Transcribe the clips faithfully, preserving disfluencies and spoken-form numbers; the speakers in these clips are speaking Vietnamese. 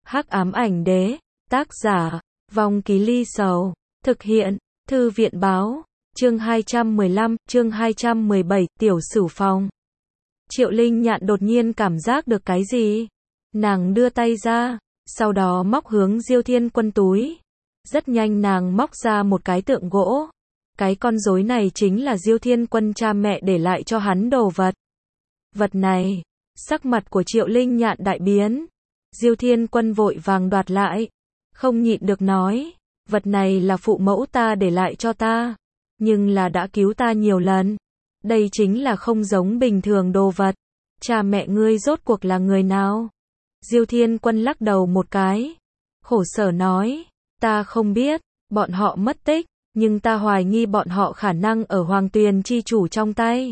Hắc ám ảnh đế, tác giả, Vong Ký Ly Sầu, thực hiện, Thư viện báo, chương hai trăm mười lăm, chương hai trăm mười bảy, tiểu sửu phong. Triệu Linh Nhạn đột nhiên cảm giác được cái gì? Nàng đưa tay ra, sau đó móc hướng Diêu Thiên Quân túi. Rất nhanh nàng móc ra một cái tượng gỗ. Cái con rối này chính là Diêu Thiên Quân cha mẹ để lại cho hắn đồ vật. Vật này, sắc mặt của Triệu Linh Nhạn đại biến. Diêu Thiên Quân vội vàng đoạt lại, không nhịn được nói, vật này là phụ mẫu ta để lại cho ta, nhưng là đã cứu ta nhiều lần. Đây chính là không giống bình thường đồ vật. Cha mẹ ngươi rốt cuộc là người nào? Diêu Thiên Quân lắc đầu một cái, khổ sở nói, ta không biết, bọn họ mất tích, nhưng ta hoài nghi bọn họ khả năng ở Hoàng Tuyền chi chủ trong tay.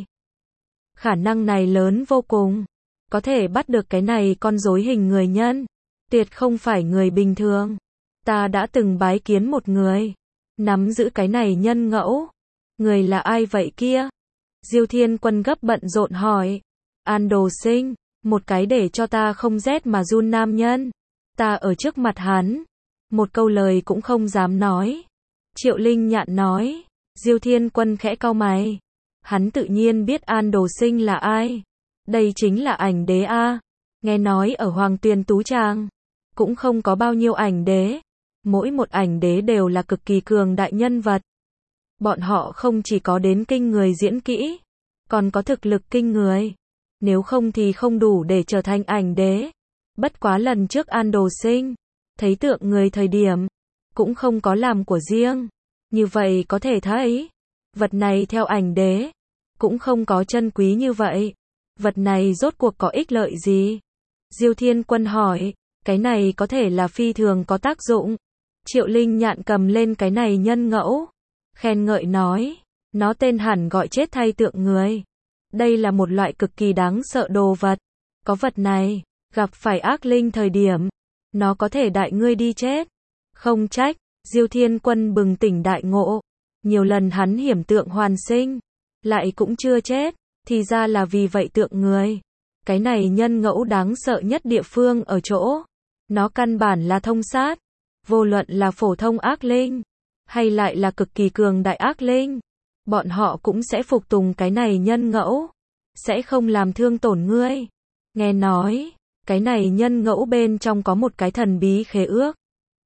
Khả năng này lớn vô cùng, có thể bắt được cái này con rối hình người nhân, tuyệt không phải người bình thường. Ta đã từng bái kiến một người, nắm giữ cái này nhân ngẫu. Người là ai vậy kia? Diêu Thiên Quân gấp bận rộn hỏi. An Đồ Sinh, một cái để cho ta không rét mà run nam nhân. Ta ở trước mặt hắn, một câu lời cũng không dám nói. Triệu Linh Nhạn nói. Diêu Thiên Quân khẽ cau mày. Hắn tự nhiên biết An Đồ Sinh là ai. Đây chính là ảnh đế a. Nghe nói ở Hoàng Tuyền Tú Tràng cũng không có bao nhiêu ảnh đế. Mỗi một ảnh đế đều là cực kỳ cường đại nhân vật. Bọn họ không chỉ có đến kinh người diễn kỹ, còn có thực lực kinh người. Nếu không thì không đủ để trở thành ảnh đế. Bất quá lần trước An Đồ Sinh thấy tượng người thời điểm, cũng không có làm của riêng. Như vậy có thể thấy, vật này theo ảnh đế, cũng không có chân quý như vậy. Vật này rốt cuộc có ích lợi gì? Diêu Thiên Quân hỏi, cái này có thể là phi thường có tác dụng. Triệu Linh Nhạn cầm lên cái này nhân ngẫu, khen ngợi nói, nó tên hẳn gọi chết thay tượng người. Đây là một loại cực kỳ đáng sợ đồ vật. Có vật này, gặp phải ác linh thời điểm, nó có thể đại ngươi đi chết. Không trách, Diêu Thiên Quân bừng tỉnh đại ngộ. Nhiều lần hắn hiểm tượng hoàn sinh, lại cũng chưa chết, thì ra là vì vậy tượng người. Cái này nhân ngẫu đáng sợ nhất địa phương ở chỗ, nó căn bản là thông sát. Vô luận là phổ thông ác linh, hay lại là cực kỳ cường đại ác linh, bọn họ cũng sẽ phục tùng cái này nhân ngẫu, sẽ không làm thương tổn ngươi. Nghe nói, cái này nhân ngẫu bên trong có một cái thần bí khế ước.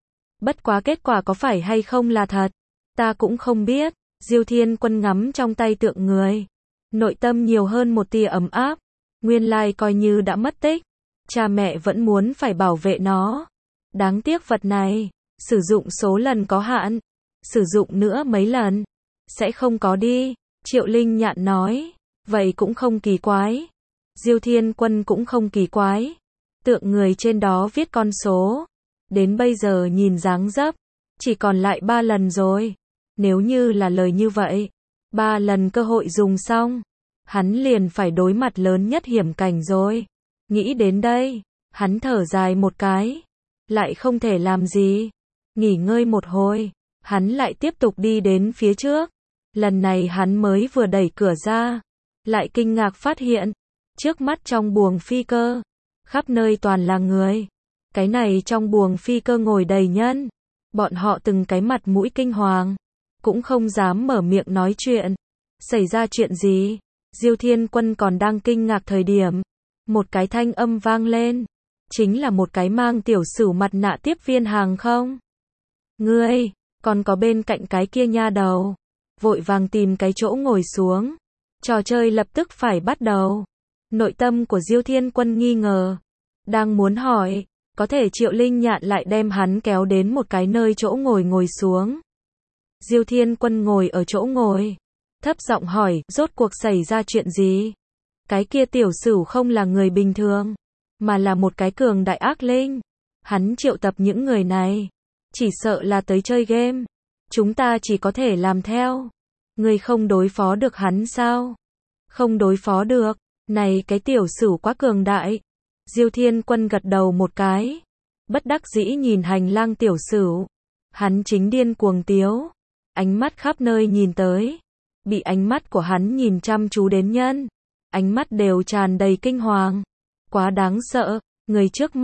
Bất quá kết quả có phải hay không là thật, ta cũng không biết. Diêu Thiên Quân ngắm trong tay tượng người, nội tâm nhiều hơn một tia ấm áp. Nguyên lai coi như đã mất tích, cha mẹ vẫn muốn phải bảo vệ nó. Đáng tiếc vật này, sử dụng số lần có hạn, sử dụng nữa mấy lần, sẽ không có đi. Triệu Linh Nhạn nói, vậy cũng không kỳ quái. Diêu Thiên Quân cũng không kỳ quái. Tượng người trên đó viết con số, đến bây giờ nhìn dáng dấp, chỉ còn lại ba lần rồi. Nếu như là lời như vậy, ba lần cơ hội dùng xong, hắn liền phải đối mặt lớn nhất hiểm cảnh rồi. Nghĩ đến đây, hắn thở dài một cái, lại không thể làm gì. Nghỉ ngơi một hồi, hắn lại tiếp tục đi đến phía trước. Lần này hắn mới vừa đẩy cửa ra, lại kinh ngạc phát hiện, trước mắt trong buồng phi cơ, khắp nơi toàn là người. Cái này trong buồng phi cơ ngồi đầy nhân, bọn họ từng cái mặt mũi kinh hoàng, cũng không dám mở miệng nói chuyện. Xảy ra chuyện gì? Diêu Thiên Quân còn đang kinh ngạc thời điểm, một cái thanh âm vang lên, chính là một cái mang tiểu sửu mặt nạ tiếp viên hàng không. Ngươi, còn có bên cạnh cái kia nha đầu, vội vàng tìm cái chỗ ngồi xuống. Trò chơi lập tức phải bắt đầu. Nội tâm của Diêu Thiên Quân nghi ngờ, đang muốn hỏi, có thể Triệu Linh Nhạn lại đem hắn kéo đến một cái nơi chỗ ngồi ngồi xuống. Diêu Thiên Quân ngồi ở chỗ ngồi, thấp giọng hỏi, rốt cuộc xảy ra chuyện gì? Cái kia tiểu sửu không là người bình thường, mà là một cái cường đại ác linh. Hắn triệu tập những người này, chỉ sợ là tới chơi game. Chúng ta chỉ có thể làm theo. Ngươi không đối phó được hắn sao? Không đối phó được. Này cái tiểu sửu quá cường đại. Diêu Thiên Quân gật đầu một cái, bất đắc dĩ nhìn hành lang tiểu sửu. Hắn chính điên cuồng tiếu, ánh mắt khắp nơi nhìn tới. Bị ánh mắt của hắn nhìn chăm chú đến nhân, ánh mắt đều tràn đầy kinh hoàng. Quá đáng sợ, người trước mắt,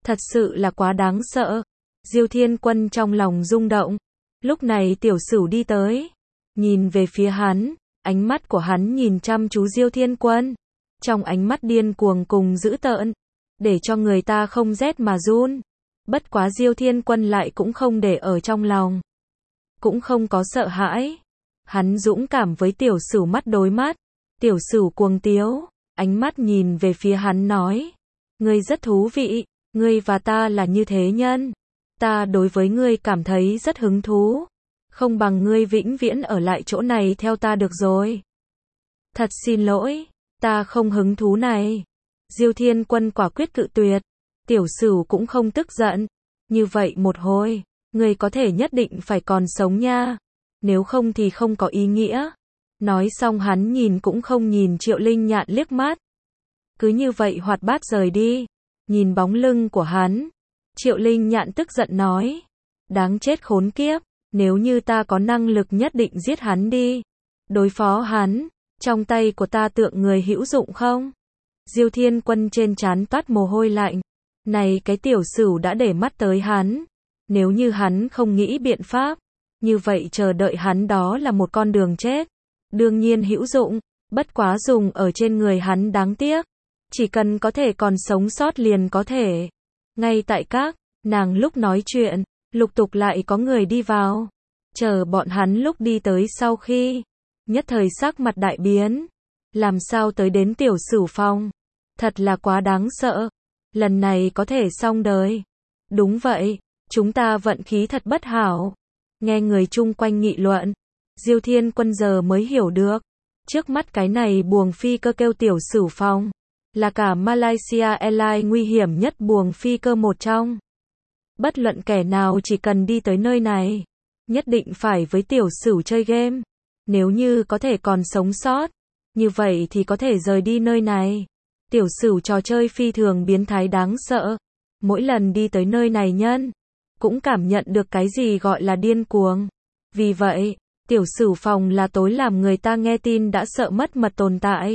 Thật sự là quá đáng sợ. Diêu Thiên Quân trong lòng rung động. Lúc này Tiểu Sửu đi tới, nhìn về phía hắn, ánh mắt của hắn nhìn chăm chú Diêu Thiên Quân, trong ánh mắt điên cuồng cùng dữ tợn, để cho người ta không rét mà run. Bất quá Diêu Thiên Quân lại cũng không để ở trong lòng, cũng không có sợ hãi. Hắn dũng cảm với Tiểu Sửu mắt đối mắt. Tiểu Sửu cuồng tiếu, ánh mắt nhìn về phía hắn nói, ngươi rất thú vị, ngươi và ta là như thế nhân. Ta đối với ngươi cảm thấy rất hứng thú, không bằng ngươi vĩnh viễn ở lại chỗ này theo ta được rồi. Thật xin lỗi, ta không hứng thú này. Diêu Thiên Quân quả quyết cự tuyệt. Tiểu Sửu cũng không tức giận. Như vậy một hồi, ngươi có thể nhất định phải còn sống nha, nếu không thì không có ý nghĩa. Nói xong hắn nhìn cũng không nhìn Triệu Linh Nhạn liếc mắt. Cứ như vậy hoạt bát rời đi. Nhìn bóng lưng của hắn, Triệu Linh Nhạn tức giận nói, đáng chết khốn kiếp, nếu như ta có năng lực nhất định giết hắn đi. Đối phó hắn, trong tay của ta tượng người hữu dụng không? Diêu Thiên Quân trên trán toát mồ hôi lạnh. Này cái Tiểu Sửu đã để mắt tới hắn. Nếu như hắn không nghĩ biện pháp, như vậy chờ đợi hắn đó là một con đường chết. Đương nhiên hữu dụng, bất quá dùng ở trên người hắn đáng tiếc. Chỉ cần có thể còn sống sót liền có thể. Ngay tại các nàng lúc nói chuyện, lục tục lại có người đi vào. Chờ bọn hắn lúc đi tới sau khi, nhất thời sắc mặt đại biến. Làm sao tới đến Tiểu Sửu phòng? Thật là quá đáng sợ. Lần này có thể xong đời. Đúng vậy, chúng ta vận khí thật bất hảo. Nghe người chung quanh nghị luận, Diêu Thiên Quân giờ mới hiểu được. Trước mắt cái này buồng phi cơ kêu Tiểu Sửu phòng, là cả Malaysia Airlines nguy hiểm nhất buồng phi cơ một trong. Bất luận kẻ nào chỉ cần đi tới nơi này, nhất định phải với Tiểu Sửu chơi game. Nếu như có thể còn sống sót, như vậy thì có thể rời đi nơi này. Tiểu Sửu trò chơi phi thường biến thái đáng sợ. Mỗi lần đi tới nơi này nhân, cũng cảm nhận được cái gì gọi là điên cuồng. Vì vậy, Tiểu Sửu phòng là tối làm người ta nghe tin đã sợ mất mật tồn tại.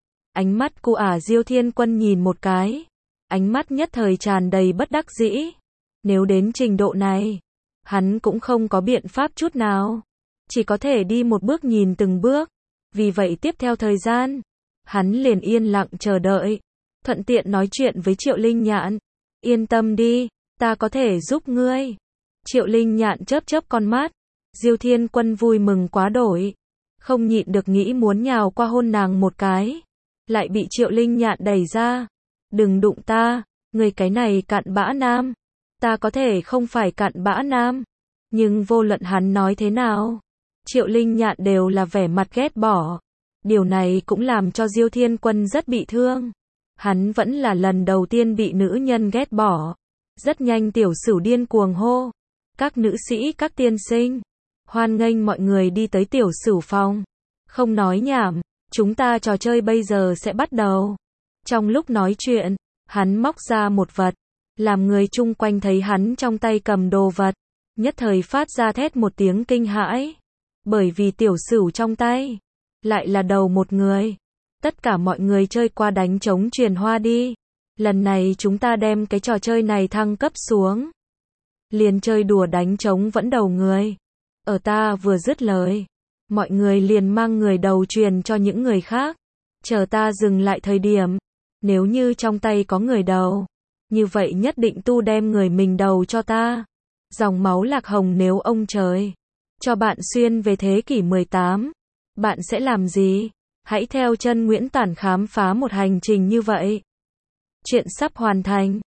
Ánh mắt cu ả Diêu Thiên Quân nhìn một cái, ánh mắt nhất thời tràn đầy bất đắc dĩ. Nếu đến trình độ này, hắn cũng không có biện pháp chút nào, chỉ có thể đi một bước nhìn từng bước. Vì vậy tiếp theo thời gian, hắn liền yên lặng chờ đợi, thuận tiện nói chuyện với Triệu Linh Nhạn. Yên tâm đi, ta có thể giúp ngươi. Triệu Linh Nhạn chớp chớp con mắt. Diêu Thiên Quân vui mừng quá đổi, không nhịn được nghĩ muốn nhào qua hôn nàng một cái, lại bị Triệu Linh Nhạn đẩy ra. Đừng đụng ta, người cái này cặn bã nam. Ta có thể không phải cặn bã nam, nhưng vô luận hắn nói thế nào, Triệu Linh Nhạn đều là vẻ mặt ghét bỏ. Điều này cũng làm cho Diêu Thiên Quân rất bị thương. Hắn vẫn là lần đầu tiên bị nữ nhân ghét bỏ. Rất nhanh Tiểu Sửu điên cuồng hô, các nữ sĩ các tiên sinh, hoan nghênh mọi người đi tới Tiểu Sửu phòng. Không nói nhảm, chúng ta trò chơi bây giờ sẽ bắt đầu. Trong lúc nói chuyện, hắn móc ra một vật, làm người chung quanh thấy hắn trong tay cầm đồ vật, nhất thời phát ra thét một tiếng kinh hãi. Bởi vì Tiểu Sửu trong tay lại là đầu một người. Tất cả mọi người chơi qua đánh trống truyền hoa đi. Lần này chúng ta đem cái trò chơi này thăng cấp xuống. Liền chơi đùa đánh trống vẫn đầu người. Ở ta vừa dứt lời, mọi người liền mang người đầu truyền cho những người khác. Chờ ta dừng lại thời điểm, nếu như trong tay có người đầu, như vậy nhất định tu đem người mình đầu cho ta. Dòng máu lạc hồng nếu ông trời cho bạn xuyên về thế kỷ mười tám, bạn sẽ làm gì? Hãy theo chân Nguyễn Tản khám phá một hành trình như vậy. Chuyện sắp hoàn thành.